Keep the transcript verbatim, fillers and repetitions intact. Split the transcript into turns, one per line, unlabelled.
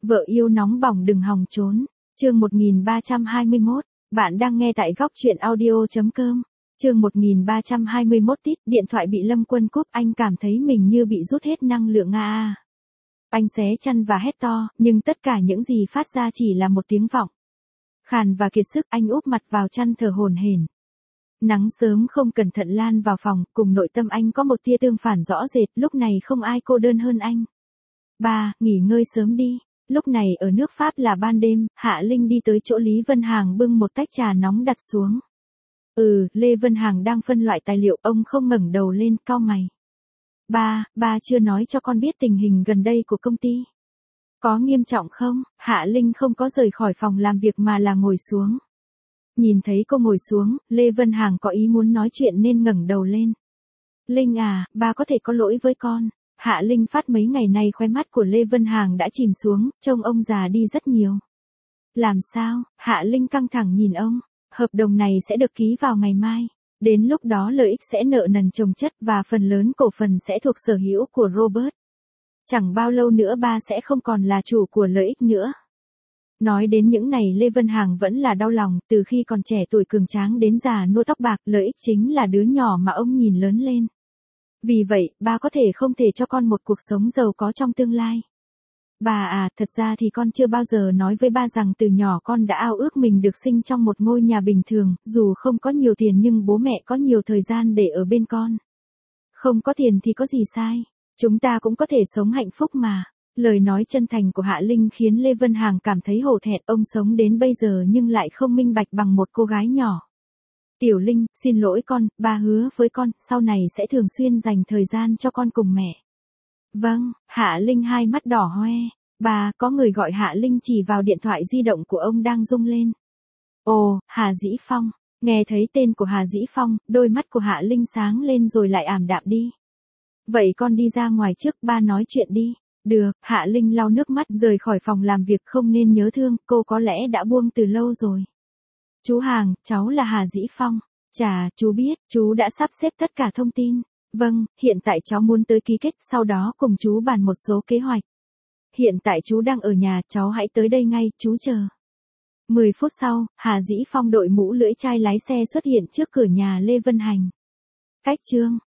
Vợ yêu nóng bỏng đừng hòng trốn. Chương một nghìn ba trăm hai mươi mốt. Bạn đang nghe tại góc truyện audio chấm com. Chương một nghìn ba trăm hai mươi mốt tít, điện thoại bị Lâm Quân cúp, anh cảm thấy mình như bị rút hết năng lượng a. Anh xé chăn và hét to, nhưng tất cả những gì phát ra chỉ là một tiếng vọng. Khàn và kiệt sức, anh úp mặt vào chăn thở hổn hển. Nắng sớm không cẩn thận lan vào phòng, cùng nội tâm anh có một tia tương phản rõ rệt, lúc này không ai cô đơn hơn anh. Ba, nghỉ ngơi sớm đi. Lúc này ở nước Pháp là ban đêm, Hạ Linh đi tới chỗ Lý Vân Hàng bưng một tách trà nóng đặt xuống. Ừ, Lê Vân Hàng đang phân loại tài liệu, ông không ngẩng đầu lên, cau mày. Ba, ba chưa nói cho con biết tình hình gần đây của công ty. Có nghiêm trọng không? Hạ Linh không có rời khỏi phòng làm việc mà là ngồi xuống. Nhìn thấy cô ngồi xuống, Lê Vân Hàng có ý muốn nói chuyện nên ngẩng đầu lên. Linh à, ba có thể có lỗi với con. Hạ Linh phát mấy ngày nay khóe mắt của Lê Vân Hàng đã chìm xuống, trông ông già đi rất nhiều. Làm sao? Hạ Linh căng thẳng nhìn ông. Hợp đồng này sẽ được ký vào ngày mai. Đến lúc đó lợi ích sẽ nợ nần chồng chất và phần lớn cổ phần sẽ thuộc sở hữu của Robert. Chẳng bao lâu nữa ba sẽ không còn là chủ của lợi ích nữa. Nói đến những này Lê Vân Hàng vẫn là đau lòng, từ khi còn trẻ tuổi cường tráng đến già nua tóc bạc, lợi ích chính là đứa nhỏ mà ông nhìn lớn lên. Vì vậy, ba có thể không thể cho con một cuộc sống giàu có trong tương lai. Bà à, thật ra thì con chưa bao giờ nói với ba rằng từ nhỏ con đã ao ước mình được sinh trong một ngôi nhà bình thường, dù không có nhiều tiền nhưng bố mẹ có nhiều thời gian để ở bên con. Không có tiền thì có gì sai, chúng ta cũng có thể sống hạnh phúc mà. Lời nói chân thành của Hạ Linh khiến Lê Vân Hàng cảm thấy hổ thẹn, ông sống đến bây giờ nhưng lại không minh bạch bằng một cô gái nhỏ. Tiểu Linh, xin lỗi con, ba hứa với con, sau này sẽ thường xuyên dành thời gian cho con cùng mẹ. Vâng, Hạ Linh hai mắt đỏ hoe. Ba, có người gọi. Hạ Linh chỉ vào điện thoại di động của ông đang rung lên. Ồ, Hà Dĩ Phong. Nghe thấy tên của Hà Dĩ Phong, đôi mắt của Hạ Linh sáng lên rồi lại ảm đạm đi. Vậy con đi ra ngoài trước, ba nói chuyện đi. Được, Hạ Linh lau nước mắt rời khỏi phòng làm việc, không nên nhớ thương, cô có lẽ đã buông từ lâu rồi. Chú Hàng, cháu là Hà Dĩ Phong. Chà, chú biết, chú đã sắp xếp tất cả thông tin. Vâng, hiện tại cháu muốn tới ký kết, sau đó cùng chú bàn một số kế hoạch. Hiện tại chú đang ở nhà, cháu hãy tới đây ngay, chú chờ. mười phút sau, Hà Dĩ Phong đội mũ lưỡi chai lái xe xuất hiện trước cửa nhà Lê Vân Hành. Cách chương.